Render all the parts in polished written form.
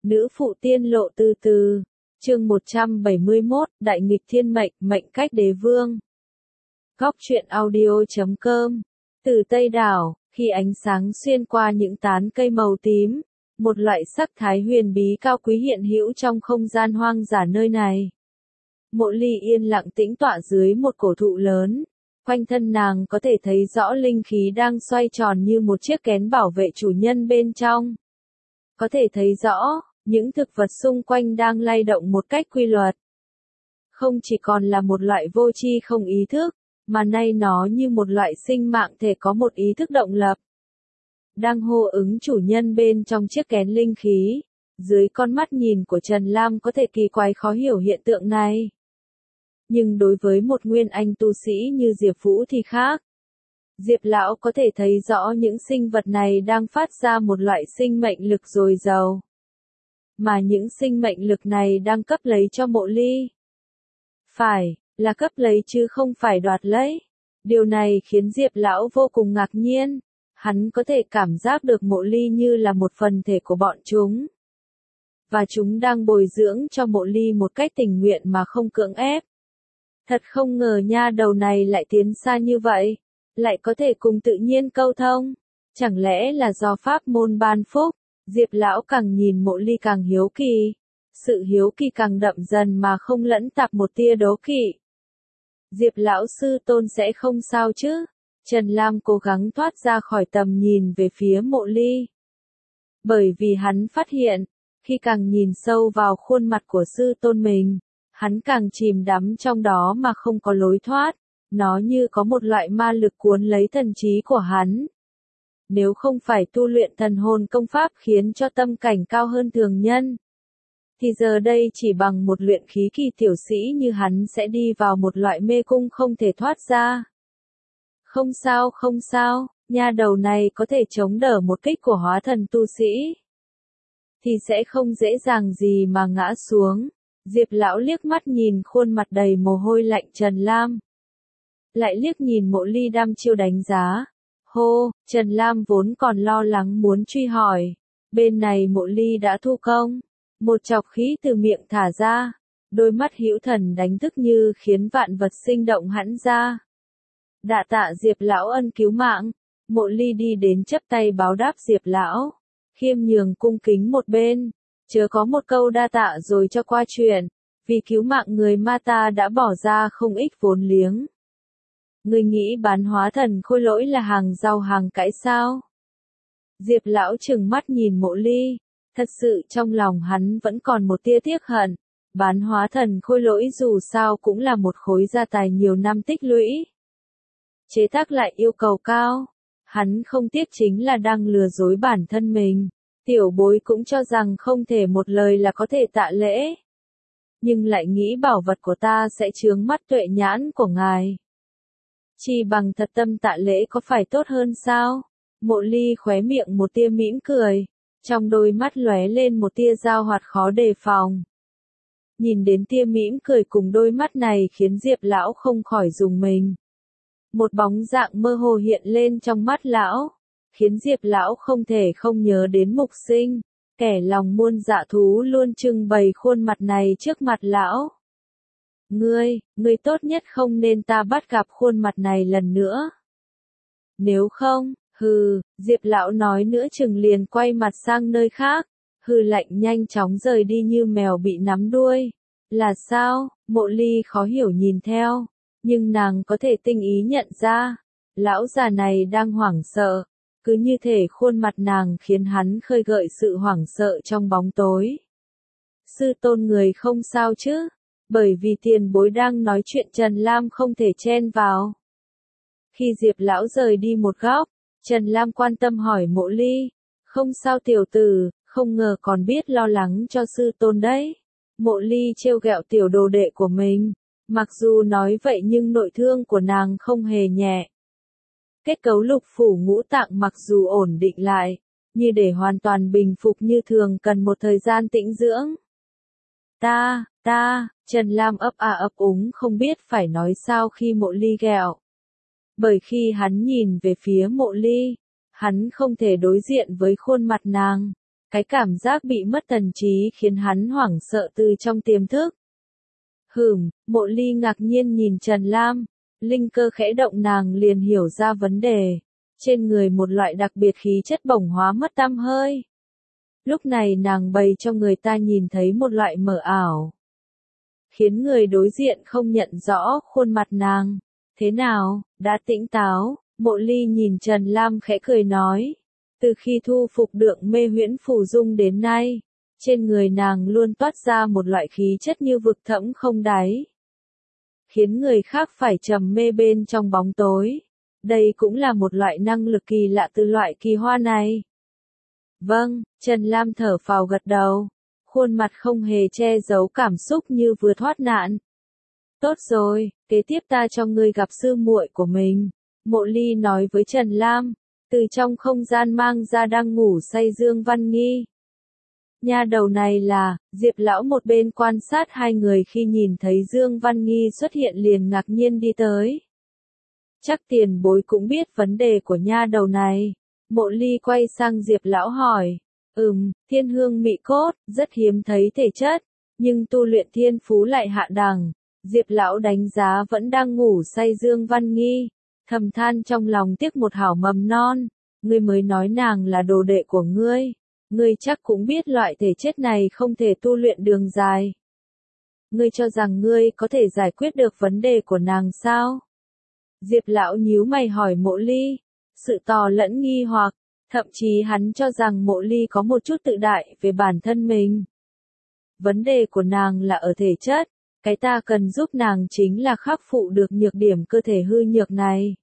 Nữ phụ tiên lộ từ từ. Chương 171, Đại nghịch thiên mệnh, mệnh cách đế vương. Góc truyện audio.com. Từ Tây Đảo, khi ánh sáng xuyên qua những tán cây màu tím, một loại sắc thái huyền bí cao quý hiện hữu trong không gian hoang dã nơi này. Mộ Ly yên lặng tĩnh tọa dưới một cổ thụ lớn, quanh thân nàng có thể thấy rõ linh khí đang xoay tròn như một chiếc kén bảo vệ chủ nhân bên trong. Có thể thấy rõ, những thực vật xung quanh đang lay động một cách quy luật. Không chỉ còn là một loại vô tri không ý thức, mà nay nó như một loại sinh mạng thể có một ý thức động lập. Đang hô ứng chủ nhân bên trong chiếc kén linh khí, dưới con mắt nhìn của Trần Lam có thể kỳ quái khó hiểu hiện tượng này. Nhưng đối với một nguyên anh tu sĩ như Diệp Vũ thì khác. Diệp lão có thể thấy rõ những sinh vật này đang phát ra một loại sinh mệnh lực dồi dào. Mà những sinh mệnh lực này đang cấp lấy cho Mộ Ly. Phải, là cấp lấy chứ không phải đoạt lấy. Điều này khiến Diệp lão vô cùng ngạc nhiên. Hắn có thể cảm giác được Mộ Ly như là một phần thể của bọn chúng. Và chúng đang bồi dưỡng cho Mộ Ly một cách tình nguyện mà không cưỡng ép. Thật không ngờ nha đầu này lại tiến xa như vậy. Lại có thể cùng tự nhiên câu thông. Chẳng lẽ là do pháp môn ban phúc? Diệp lão càng nhìn Mộ Ly càng hiếu kỳ. Sự hiếu kỳ càng đậm dần mà không lẫn tạp một tia đố kỵ. Diệp lão sư tôn sẽ không sao chứ? Trần Lam cố gắng thoát ra khỏi tầm nhìn về phía Mộ Ly. Bởi vì hắn phát hiện, khi càng nhìn sâu vào khuôn mặt của sư tôn mình, hắn càng chìm đắm trong đó mà không có lối thoát. Nó như có một loại ma lực cuốn lấy thần trí của hắn. Nếu không phải tu luyện thần hồn công pháp khiến cho tâm cảnh cao hơn thường nhân, thì giờ đây chỉ bằng một luyện khí kỳ tiểu sĩ như hắn sẽ đi vào một loại mê cung không thể thoát ra. Không sao, nha đầu này có thể chống đỡ một kích của hóa thần tu sĩ. Thì sẽ không dễ dàng gì mà ngã xuống. Diệp lão liếc mắt nhìn khuôn mặt đầy mồ hôi lạnh Trần Lam. Lại liếc nhìn Mộ Ly đăm chiêu đánh giá. Hô, Trần Lam vốn còn lo lắng muốn truy hỏi. Bên này Mộ Ly đã thu công. Một chọc khí từ miệng thả ra. Đôi mắt hữu thần đánh thức như khiến vạn vật sinh động hẳn ra. Đa tạ Diệp lão ân cứu mạng. Mộ Ly đi đến chắp tay báo đáp Diệp lão. Khiêm nhường cung kính một bên. Chớ có một câu đa tạ rồi cho qua chuyện. Vì cứu mạng người ma ta đã bỏ ra không ít vốn liếng. Người nghĩ bán hóa thần khôi lỗi là hàng rau hàng cải sao? Diệp lão trừng mắt nhìn Mộ Ly. Thật sự trong lòng hắn vẫn còn một tia tiếc hận. Bán hóa thần khôi lỗi dù sao cũng là một khối gia tài nhiều năm tích lũy. Chế tác lại yêu cầu cao. Hắn không tiếc chính là đang lừa dối bản thân mình. Tiểu bối cũng cho rằng không thể một lời là có thể tạ lễ. Nhưng lại nghĩ bảo vật của ta sẽ chướng mắt tuệ nhãn của ngài. Chỉ bằng thật tâm tạ lễ có phải tốt hơn sao? Mộ Ly khóe miệng một tia mỉm cười. Trong đôi mắt lóe lên một tia dao hoạt khó đề phòng. Nhìn đến tia mỉm cười cùng đôi mắt này khiến Diệp lão không khỏi rùng mình. Một bóng dạng mơ hồ hiện lên trong mắt lão. Khiến Diệp lão không thể không nhớ đến Mục Sinh. Kẻ lòng muôn dạ thú luôn trưng bày khuôn mặt này trước mặt lão. Ngươi tốt nhất không nên ta bắt gặp khuôn mặt này lần nữa. Nếu không, Diệp lão nói nữa chừng liền quay mặt sang nơi khác. Hừ lạnh nhanh chóng rời đi như mèo bị nắm đuôi. Là sao? Mộ Ly khó hiểu nhìn theo. Nhưng nàng có thể tinh ý nhận ra. Lão già này đang hoảng sợ. Cứ như thể khuôn mặt nàng khiến hắn khơi gợi sự hoảng sợ trong bóng tối. Sư tôn người không sao chứ? Bởi vì tiền bối đang nói chuyện Trần Lam không thể chen vào. Khi Diệp lão rời đi một góc, Trần Lam quan tâm hỏi Mộ Ly. Không sao tiểu tử, không ngờ còn biết lo lắng cho sư tôn đấy. Mộ Ly trêu ghẹo tiểu đồ đệ của mình. Mặc dù nói vậy nhưng nội thương của nàng không hề nhẹ. Kết cấu lục phủ ngũ tạng mặc dù ổn định lại, như để hoàn toàn bình phục như thường cần một thời gian tĩnh dưỡng. Trần Lam ấp ấp úng không biết phải nói sao khi Mộ Ly ghẹo. Bởi khi hắn nhìn về phía Mộ Ly, hắn không thể đối diện với khuôn mặt nàng. Cái cảm giác bị mất thần trí khiến hắn hoảng sợ từ trong tiềm thức. Mộ Ly ngạc nhiên nhìn Trần Lam, linh cơ khẽ động nàng liền hiểu ra vấn đề. Trên người một loại đặc biệt khí chất bổng hóa mất tăm hơi. Lúc này nàng bày cho người ta nhìn thấy một loại mờ ảo, khiến người đối diện không nhận rõ khuôn mặt nàng. Thế nào, đã tỉnh táo? Mộ Ly nhìn Trần Lam khẽ cười nói. Từ khi thu phục được mê huyễn phù dung đến nay, trên người nàng luôn toát ra một loại khí chất như vực thẳm không đáy, khiến người khác phải trầm mê bên trong bóng tối. Đây cũng là một loại năng lực kỳ lạ từ loại kỳ hoa này. Vâng, Trần Lam thở phào gật đầu, khuôn mặt không hề che giấu cảm xúc như vừa thoát nạn. Tốt rồi, kế tiếp ta cho ngươi gặp sư muội của mình, Mộ Ly nói với Trần Lam, từ trong không gian mang ra đang ngủ say Dương Văn Nghi. Nha đầu này là, Diệp lão một bên quan sát hai người khi nhìn thấy Dương Văn Nghi xuất hiện liền ngạc nhiên đi tới. Chắc tiền bối cũng biết vấn đề của nha đầu này. Mộ Ly quay sang Diệp lão hỏi. Thiên hương mị cốt, rất hiếm thấy thể chất, nhưng tu luyện thiên phú lại hạ đẳng. Diệp lão đánh giá vẫn đang ngủ say Dương Văn Nghi, thầm than trong lòng tiếc một hảo mầm non. Ngươi mới nói nàng là đồ đệ của ngươi. Ngươi chắc cũng biết loại thể chất này không thể tu luyện đường dài. Ngươi cho rằng ngươi có thể giải quyết được vấn đề của nàng sao? Diệp lão nhíu mày hỏi Mộ Ly, sự tò lẫn nghi hoặc, thậm chí hắn cho rằng Mộ Ly có một chút tự đại về bản thân mình. Vấn đề của nàng là ở thể chất, cái ta cần giúp nàng chính là khắc phục được nhược điểm cơ thể hư nhược này.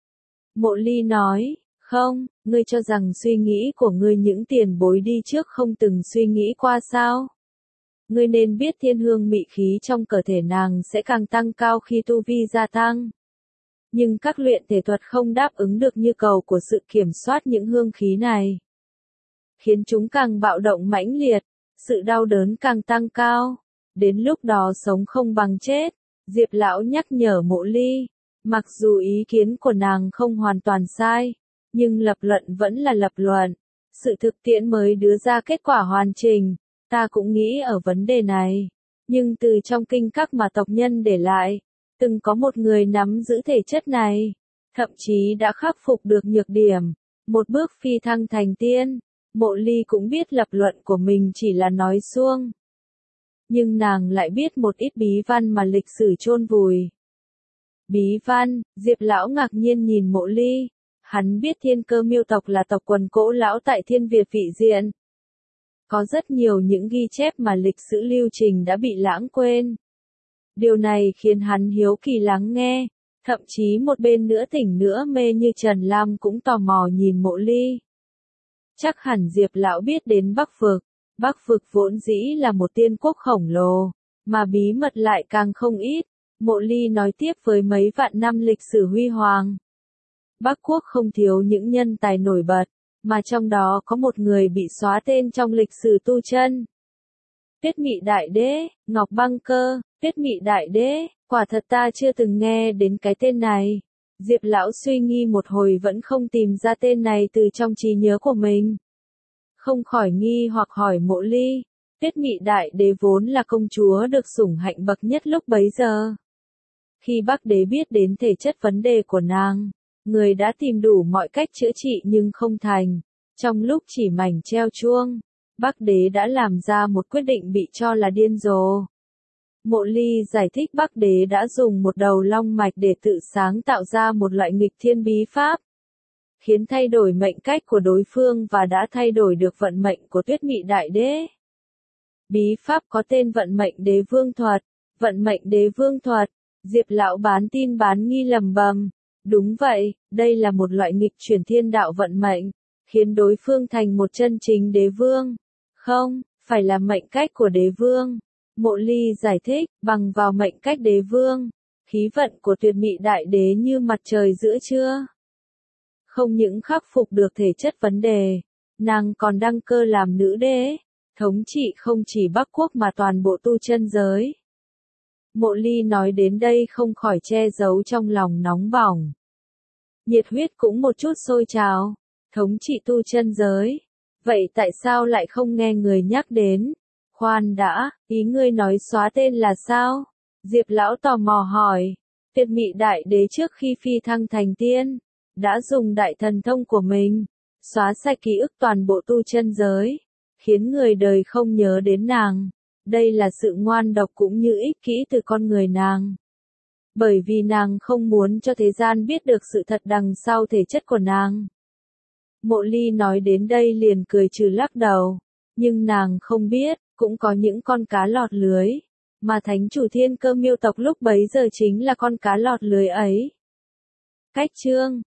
Mộ Ly nói, không, ngươi cho rằng suy nghĩ của ngươi những tiền bối đi trước không từng suy nghĩ qua sao? Ngươi nên biết thiên hương mị khí trong cơ thể nàng sẽ càng tăng cao khi tu vi gia tăng. Nhưng các luyện thể thuật không đáp ứng được nhu cầu của sự kiểm soát những hương khí này, khiến chúng càng bạo động mãnh liệt, sự đau đớn càng tăng cao. Đến lúc đó sống không bằng chết. Diệp lão nhắc nhở Mộ Ly, mặc dù ý kiến của nàng không hoàn toàn sai, nhưng lập luận vẫn là lập luận, sự thực tiễn mới đưa ra kết quả hoàn chỉnh. Ta cũng nghĩ ở vấn đề này, nhưng từ trong kinh các mà tộc nhân để lại, từng có một người nắm giữ thể chất này, thậm chí đã khắc phục được nhược điểm, một bước phi thăng thành tiên. Mộ Ly cũng biết lập luận của mình chỉ là nói suông, nhưng nàng lại biết một ít bí văn mà lịch sử chôn vùi. Bí văn? Diệp lão ngạc nhiên nhìn Mộ Ly. Hắn biết Thiên Cơ Miêu tộc là tộc quần cỗ lão tại Thiên Việt vị diện. Có rất nhiều những ghi chép mà lịch sử lưu trình đã bị lãng quên. Điều này khiến hắn hiếu kỳ lắng nghe, thậm chí một bên nữa tỉnh nữa mê như Trần Lam cũng tò mò nhìn Mộ Ly. Chắc hẳn Diệp lão biết đến Bắc Vực. Bắc Vực vốn dĩ là một tiên quốc khổng lồ, mà bí mật lại càng không ít. Mộ Ly nói tiếp với mấy vạn năm lịch sử huy hoàng. Bắc Quốc không thiếu những nhân tài nổi bật, mà trong đó có một người bị xóa tên trong lịch sử tu chân. Tuyết Mị Đại Đế, Ngọc Băng Cơ, Tuyết Mị Đại Đế, quả thật ta chưa từng nghe đến cái tên này. Diệp lão suy nghi một hồi vẫn không tìm ra tên này từ trong trí nhớ của mình. Không khỏi nghi hoặc hỏi Mộ Ly, Tuyết Mị Đại Đế vốn là công chúa được sủng hạnh bậc nhất lúc bấy giờ. Khi Bắc Đế biết đến thể chất vấn đề của nàng, người đã tìm đủ mọi cách chữa trị nhưng không thành. Trong lúc chỉ mảnh treo chuông, Bắc Đế đã làm ra một quyết định bị cho là điên rồ. Mộ Ly giải thích Bắc Đế đã dùng một đầu long mạch để tự sáng tạo ra một loại nghịch thiên bí pháp, khiến thay đổi mệnh cách của đối phương và đã thay đổi được vận mệnh của Tuyết Mị Đại Đế. Bí pháp có tên Vận Mệnh Đế Vương Thuật. Vận Mệnh Đế Vương Thuật. Diệp lão bán tin bán nghi lầm bầm. Đúng vậy, đây là một loại nghịch chuyển thiên đạo vận mệnh, khiến đối phương thành một chân chính đế vương. Không, phải là mệnh cách của đế vương. Mộ Ly giải thích, bằng vào mệnh cách đế vương, khí vận của Tuyệt Mị Đại Đế như mặt trời giữa trưa. Không những khắc phục được thể chất vấn đề, nàng còn đăng cơ làm nữ đế, thống trị không chỉ Bắc Quốc mà toàn bộ tu chân giới. Mộ Ly nói đến đây không khỏi che giấu trong lòng nóng bỏng. Nhiệt huyết cũng một chút sôi trào, thống trị tu chân giới. Vậy tại sao lại không nghe người nhắc đến? Khoan đã, ý ngươi nói xóa tên là sao? Diệp lão tò mò hỏi. Tuyệt Mị Đại Đế trước khi phi thăng thành tiên, đã dùng đại thần thông của mình, xóa sạch ký ức toàn bộ tu chân giới, khiến người đời không nhớ đến nàng. Đây là sự ngoan độc cũng như ích kỷ từ con người nàng. Bởi vì nàng không muốn cho thế gian biết được sự thật đằng sau thể chất của nàng. Mộ Ly nói đến đây liền cười trừ lắc đầu. Nhưng nàng không biết, cũng có những con cá lọt lưới. Mà thánh chủ Thiên Cơ Miêu tộc lúc bấy giờ chính là con cá lọt lưới ấy. Cách chương